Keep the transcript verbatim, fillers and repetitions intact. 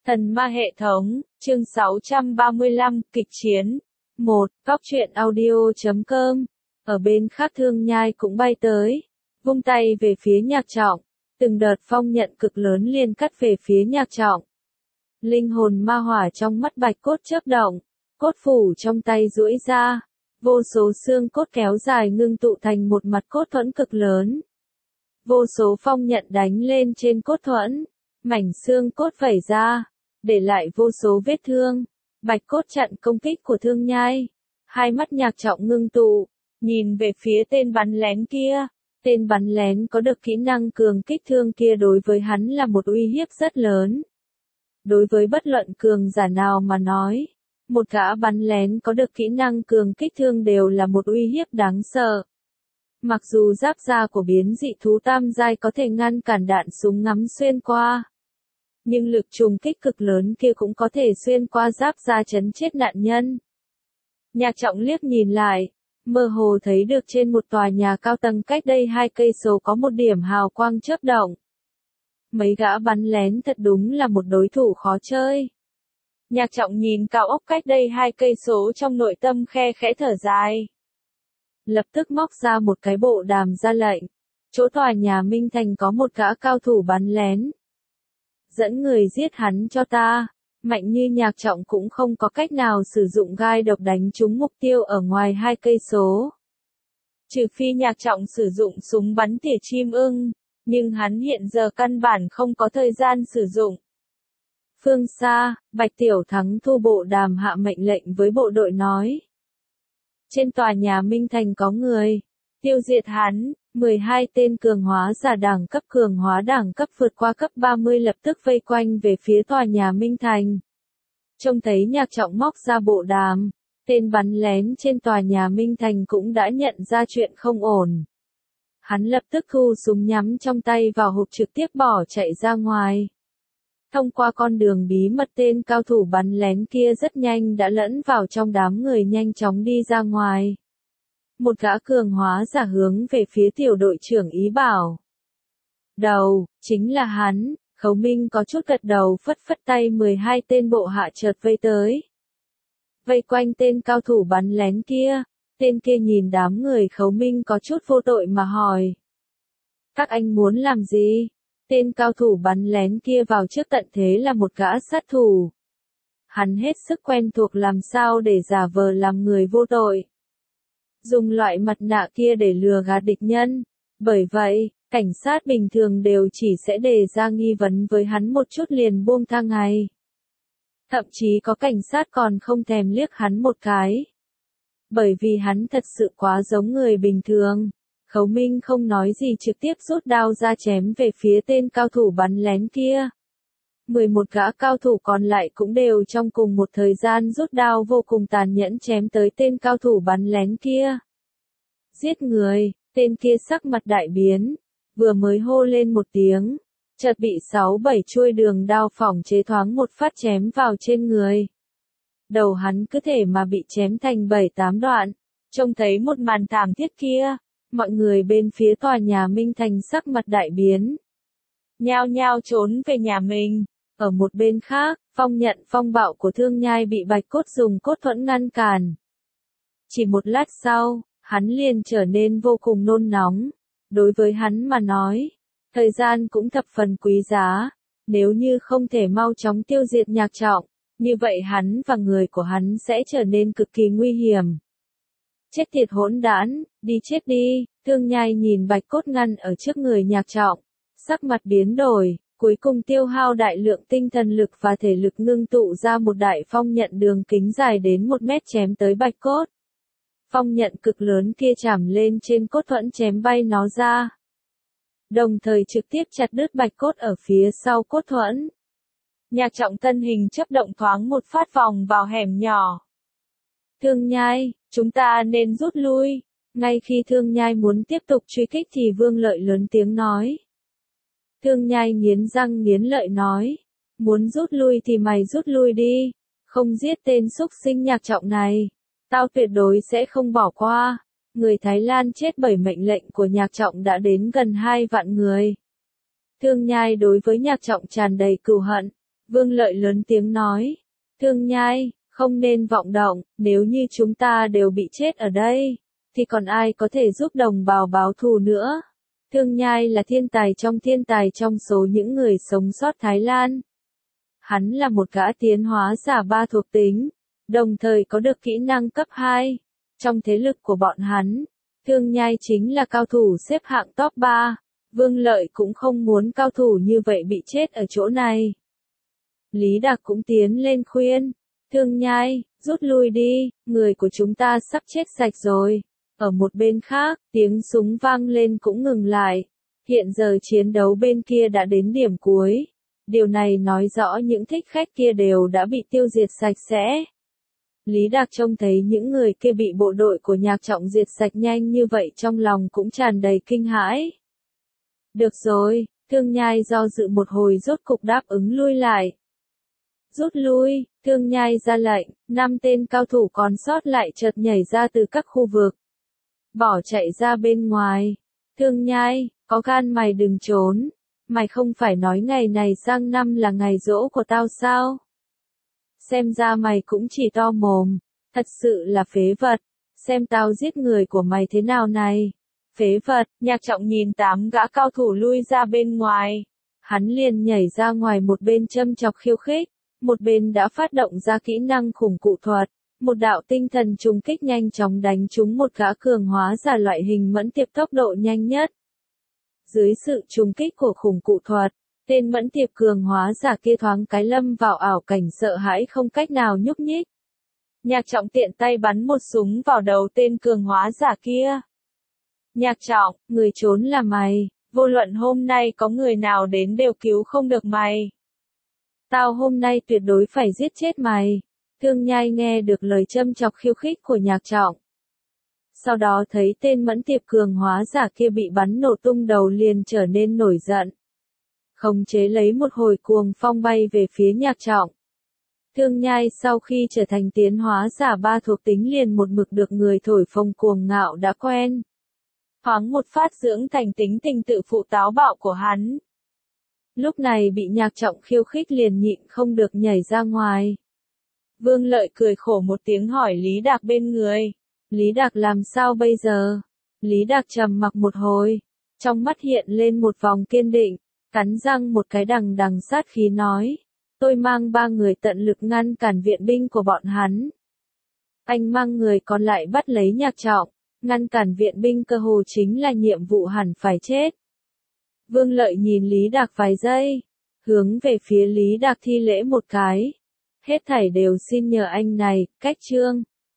Thần ma hệ thống, chương sáu trăm ba mươi lăm, kịch chiến. một. Góc truyện audio chấm com. Ở bên khác Thương Nhai cũng bay tới, vung tay về phía Nhạc Trọng. Từng đợt phong nhận cực lớn liền cắt về phía Nhạc Trọng. Linh hồn ma hỏa trong mắt Bạch Cốt chớp động, cốt phủ trong tay duỗi ra, vô số xương cốt kéo dài ngưng tụ thành một mặt cốt thuẫn cực lớn. Vô số phong nhận đánh lên trên cốt thuẫn, mảnh xương cốt vẩy ra, để lại vô số vết thương. Bạch Cốt chặn công kích của Thương Nhai, hai mắt Nhạc Trọng ngưng tụ, nhìn về phía tên bắn lén kia. Tên bắn lén có được kỹ năng cường kích thương kia đối với hắn là một uy hiếp rất lớn. Đối với bất luận cường giả nào mà nói, một gã bắn lén có được kỹ năng cường kích thương đều là một uy hiếp đáng sợ. Mặc dù giáp da của biến dị thú tam giai có thể ngăn cản đạn súng ngắm xuyên qua, nhưng lực trùng kích cực lớn kia cũng có thể xuyên qua giáp da chấn chết nạn nhân. Nhạc Trọng liếc nhìn lại, mơ hồ thấy được trên một tòa nhà cao tầng cách đây hai cây số có một điểm hào quang chớp động. Mấy gã bắn lén thật đúng là một đối thủ khó chơi. Nhạc Trọng nhìn cao ốc cách đây hai cây số trong nội tâm khe khẽ thở dài. Lập tức móc ra một cái bộ đàm ra lệnh. Chỗ tòa nhà Minh Thành có một gã cao thủ bắn lén. Dẫn người giết hắn cho ta. Mạnh như Nhạc Trọng cũng không có cách nào sử dụng gai độc đánh trúng mục tiêu ở ngoài hai cây số. Trừ phi Nhạc Trọng sử dụng súng bắn tỉa chim ưng, nhưng hắn hiện giờ căn bản không có thời gian sử dụng. Phương xa, Bạch Tiểu Thắng thu bộ đàm hạ mệnh lệnh với bộ đội nói. Trên tòa nhà Minh Thành có người, tiêu diệt hắn. mười hai tên cường hóa giả đẳng cấp cường hóa đẳng cấp vượt qua cấp ba mươi lập tức vây quanh về phía tòa nhà Minh Thành. Trông thấy Nhạc Trọng móc ra bộ đàm, tên bắn lén trên tòa nhà Minh Thành cũng đã nhận ra chuyện không ổn. Hắn lập tức thu súng nhắm trong tay vào hộp trực tiếp bỏ chạy ra ngoài. Thông qua con đường bí mật tên cao thủ bắn lén kia rất nhanh đã lẫn vào trong đám người nhanh chóng đi ra ngoài. Một gã cường hóa giả hướng về phía tiểu đội trưởng ý bảo. Đầu, chính là hắn. Khấu Minh có chút gật đầu phất phất tay mười hai tên bộ hạ chợt vây tới. Vây quanh tên cao thủ bắn lén kia, tên kia nhìn đám người Khấu Minh có chút vô tội mà hỏi. Các anh muốn làm gì? Tên cao thủ bắn lén kia vào trước tận thế là một gã sát thủ. Hắn hết sức quen thuộc làm sao để giả vờ làm người vô tội. Dùng loại mặt nạ kia để lừa gạt địch nhân. Bởi vậy, cảnh sát bình thường đều chỉ sẽ đề ra nghi vấn với hắn một chút liền buông tha ngay. Thậm chí có cảnh sát còn không thèm liếc hắn một cái. Bởi vì hắn thật sự quá giống người bình thường. Khấu Minh không nói gì trực tiếp rút đao ra chém về phía tên cao thủ bắn lén kia. mười một gã cao thủ còn lại cũng đều trong cùng một thời gian rút đao vô cùng tàn nhẫn chém tới tên cao thủ bắn lén kia. Giết người, tên kia sắc mặt đại biến, vừa mới hô lên một tiếng, chợt bị sáu bảy chuôi đường đao phỏng chế thoáng một phát chém vào trên người. Đầu hắn cứ thể mà bị chém thành bảy tám đoạn. Trông thấy một màn thảm thiết kia, mọi người bên phía tòa nhà Minh Thành sắc mặt đại biến. Nhao nhao trốn về nhà mình. Ở một bên khác, phong nhận phong bạo của Thương Nhai bị Bạch Cốt dùng cốt thuẫn ngăn cản. Chỉ một lát sau, hắn liền trở nên vô cùng nôn nóng. Đối với hắn mà nói, thời gian cũng thập phần quý giá. Nếu như không thể mau chóng tiêu diệt Nhạc Trọng, như vậy hắn và người của hắn sẽ trở nên cực kỳ nguy hiểm. Chết tiệt hỗn đản, đi chết đi. Thương Nhai nhìn Bạch Cốt ngăn ở trước người Nhạc Trọng, sắc mặt biến đổi. Cuối cùng tiêu hao đại lượng tinh thần lực và thể lực ngưng tụ ra một đại phong nhận đường kính dài đến một mét chém tới Bạch Cốt. Phong nhận cực lớn kia chạm lên trên cốt thuẫn chém bay nó ra. Đồng thời trực tiếp chặt đứt Bạch Cốt ở phía sau cốt thuẫn. Nhạc Trọng thân hình chớp động thoáng một phát vòng vào hẻm nhỏ. Thương Nhai, chúng ta nên rút lui. Ngay khi Thương Nhai muốn tiếp tục truy kích thì Vương Lợi lớn tiếng nói. Thương Nhai nghiến răng nghiến lợi nói. Muốn rút lui thì mày rút lui đi. Không giết tên xúc sinh Nhạc Trọng này, tao tuyệt đối sẽ không bỏ qua. Người Thái Lan chết bởi mệnh lệnh của Nhạc Trọng đã đến gần hai vạn người. Thương Nhai đối với Nhạc Trọng tràn đầy cừu hận. Vương Lợi lớn tiếng nói. Thương Nhai, không nên vọng động, nếu như chúng ta đều bị chết ở đây, thì còn ai có thể giúp đồng bào báo thù nữa. Thương Nhai là thiên tài trong thiên tài trong số những người sống sót Thái Lan. Hắn là một gã tiến hóa giả ba thuộc tính, đồng thời có được kỹ năng cấp hai. Trong thế lực của bọn hắn, Thương Nhai chính là cao thủ xếp hạng top ba. Vương Lợi cũng không muốn cao thủ như vậy bị chết ở chỗ này. Lý Đạc cũng tiến lên khuyên. Thương Nhai, rút lui đi, người của chúng ta sắp chết sạch rồi. Ở một bên khác, tiếng súng vang lên cũng ngừng lại. Hiện giờ chiến đấu bên kia đã đến điểm cuối. Điều này nói rõ những thích khách kia đều đã bị tiêu diệt sạch sẽ. Lý Đạc trông thấy những người kia bị bộ đội của Nhạc Trọng diệt sạch nhanh như vậy trong lòng cũng tràn đầy kinh hãi. Được rồi, Thương Nhai do dự một hồi rốt cục đáp ứng lui lại. Rút lui, Thương Nhai ra lệnh, năm tên cao thủ còn sót lại chợt nhảy ra từ các khu vực. Bỏ chạy ra bên ngoài. Thương Nhai, có gan mày đừng trốn. Mày không phải nói ngày này sang năm là ngày giỗ của tao sao? Xem ra mày cũng chỉ to mồm. Thật sự là phế vật. Xem tao giết người của mày thế nào này. Phế vật, Nhạc Trọng nhìn tám gã cao thủ lui ra bên ngoài. Hắn liền nhảy ra ngoài một bên châm chọc khiêu khích. Một bên đã phát động ra kỹ năng khủng cụ thuật. Một đạo tinh thần trùng kích nhanh chóng đánh trúng một gã cường hóa giả loại hình mẫn tiệp tốc độ nhanh nhất. Dưới sự trùng kích của khủng cụ thuật, tên mẫn tiệp cường hóa giả kia thoáng cái lâm vào ảo cảnh sợ hãi không cách nào nhúc nhích. Nhạc Trọng tiện tay bắn một súng vào đầu tên cường hóa giả kia. Nhạc Trọng, người trốn là mày, vô luận hôm nay có người nào đến đều cứu không được mày. Tao hôm nay tuyệt đối phải giết chết mày. Thương Nhai nghe được lời châm chọc khiêu khích của Nhạc Trọng. Sau đó thấy tên mẫn tiệp cường hóa giả kia bị bắn nổ tung đầu liền trở nên nổi giận. Khống chế lấy một hồi cuồng phong bay về phía Nhạc Trọng. Thương Nhai sau khi trở thành tiến hóa giả ba thuộc tính liền một mực được người thổi phồng cuồng ngạo đã quen. Thoáng một phát dưỡng thành tính tình tự phụ táo bạo của hắn. Lúc này bị Nhạc Trọng khiêu khích liền nhịn không được nhảy ra ngoài. Vương Lợi cười khổ một tiếng hỏi Lý Đạc bên người. Lý Đạc làm sao bây giờ? Lý Đạc trầm mặc một hồi. Trong mắt hiện lên một vòng kiên định. Cắn răng một cái đằng đằng sát khí nói. Tôi mang ba người tận lực ngăn cản viện binh của bọn hắn. Anh mang người còn lại bắt lấy Nhạc Trọng. Ngăn cản viện binh cơ hồ chính là nhiệm vụ hẳn phải chết. Vương Lợi nhìn Lý Đạc vài giây. Hướng về phía Lý Đạc thi lễ một cái. Hết thảy đều xin nhờ anh này, cách chương.